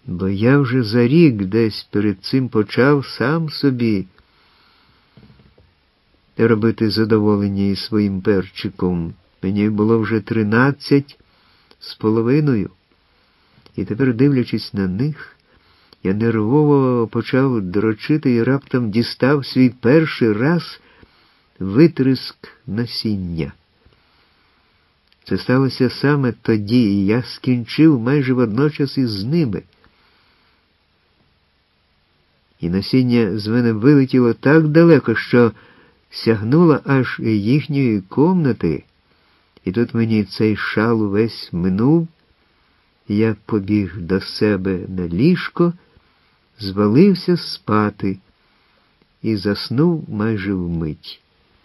Бо я вже за рік десь перед цим почав сам собі робити задоволення із своїм перчиком. Мені було вже 13 з половиною. І тепер, дивлячись на них, я нервово почав дрочити і раптом дістав свій перший раз витриск насіння. Це сталося саме тоді, і я скінчив майже водночас із ними. І насіння з мене вилетіло так далеко, що сягнуло аж їхньої комнати. І тут мені цей шал увесь минув, і я побіг до себе на ліжко, звалився спати і заснув майже вмить.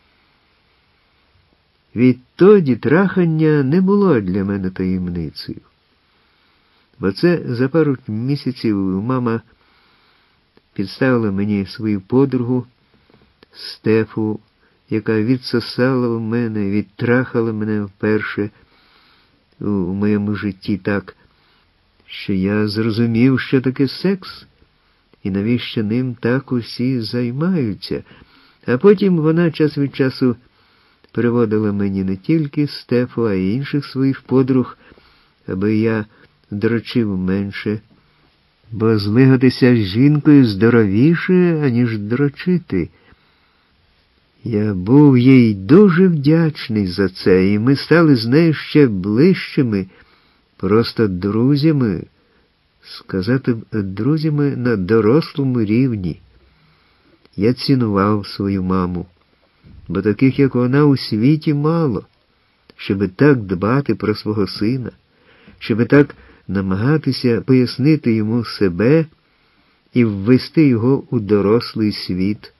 Відтоді трахання не було для мене таємницею. Бо це за пару місяців мама підставила мені свою подругу Стефу, яка відсосала в мене, відтрахала мене вперше у моєму житті так, що я зрозумів, що таке секс, і навіщо ним так усі займаються. А потім вона час від часу приводила мені не тільки Стефу, а й інших своїх подруг, аби я дрочив менше, бо змигатися з жінкою здоровіше, аніж дрочити. Я був їй дуже вдячний за це, і ми стали з нею ще ближчими, просто друзями, сказати друзями на дорослому рівні. Я цінував свою маму, бо таких, як вона, у світі мало, щоби так дбати про свого сина, щоби так намагатися пояснити йому себе і ввести його у дорослий світ.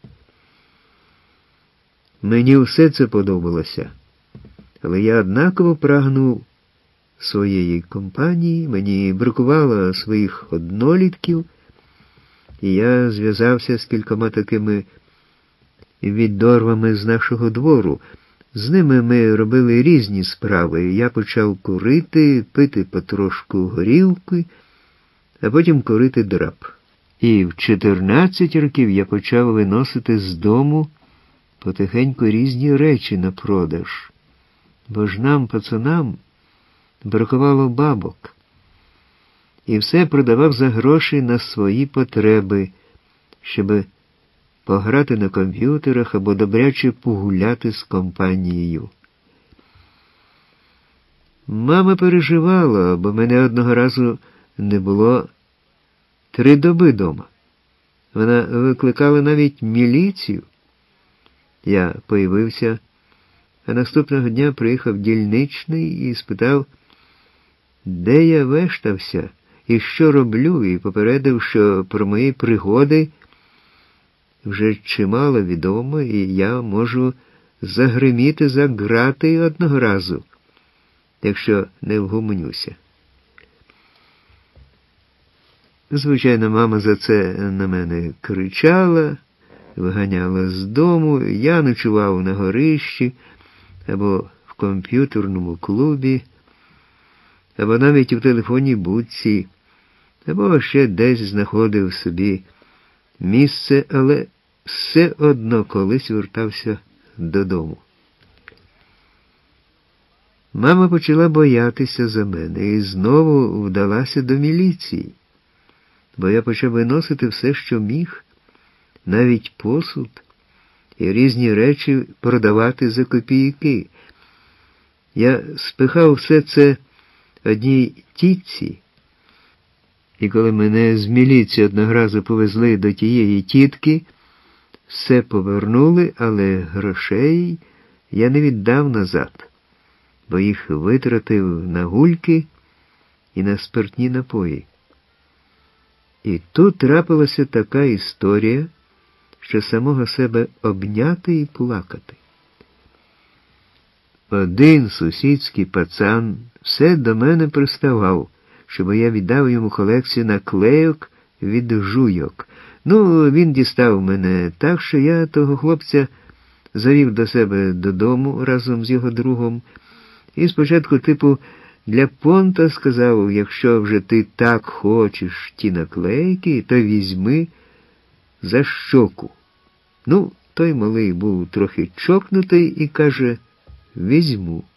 Мені все це подобалося, але я однаково прагнув своєї компанії, мені бракувало своїх однолітків, і я зв'язався з кількома такими відорвами з нашого двору. З ними ми робили різні справи. Я почав курити, пити потрошку горілки, а потім курити драп. І в 14 років я почав виносити з дому потихеньку різні речі на продаж. Бо ж нам, пацанам, бракувало бабок. І все продавав за гроші на свої потреби, щоб пограти на комп'ютерах або добряче погуляти з компанією. Мама переживала, бо мене одного разу не було 3 доби дома. Вона викликала навіть міліцію. Я появився, а наступного дня приїхав дільничний і спитав, де я вештався і що роблю, і попередив, що про мої пригоди вже чимало відомо, і я можу загриміти за грати одного разу, якщо не вгомонюся. Звичайно, мама за це на мене кричала, виганяла з дому, я ночував на горищі або в комп'ютерному клубі, або навіть у телефонній будці, або ще десь знаходив собі місце, але все одно колись вертався додому. Мама почала боятися за мене і знову вдалася до міліції, бо я почав виносити все, що міг, навіть посуд і різні речі продавати за копійки. Я спихав все це одній тітці, і коли мене з міліції одного разу повезли до тієї тітки, все повернули, але грошей я не віддав назад, бо їх витратив на гульки і на спиртні напої. І тут трапилася така історія, що самого себе обняти і плакати. Один сусідський пацан все до мене приставав, щоб я віддав йому колекцію наклейок від жуйок. Ну, він дістав мене так, що я того хлопця завів до себе додому разом з його другом. І спочатку, Для понта сказав, якщо вже ти так хочеш ті наклейки, то візьми за щоку. Ну, той малий був трохи чокнутий і каже, візьму.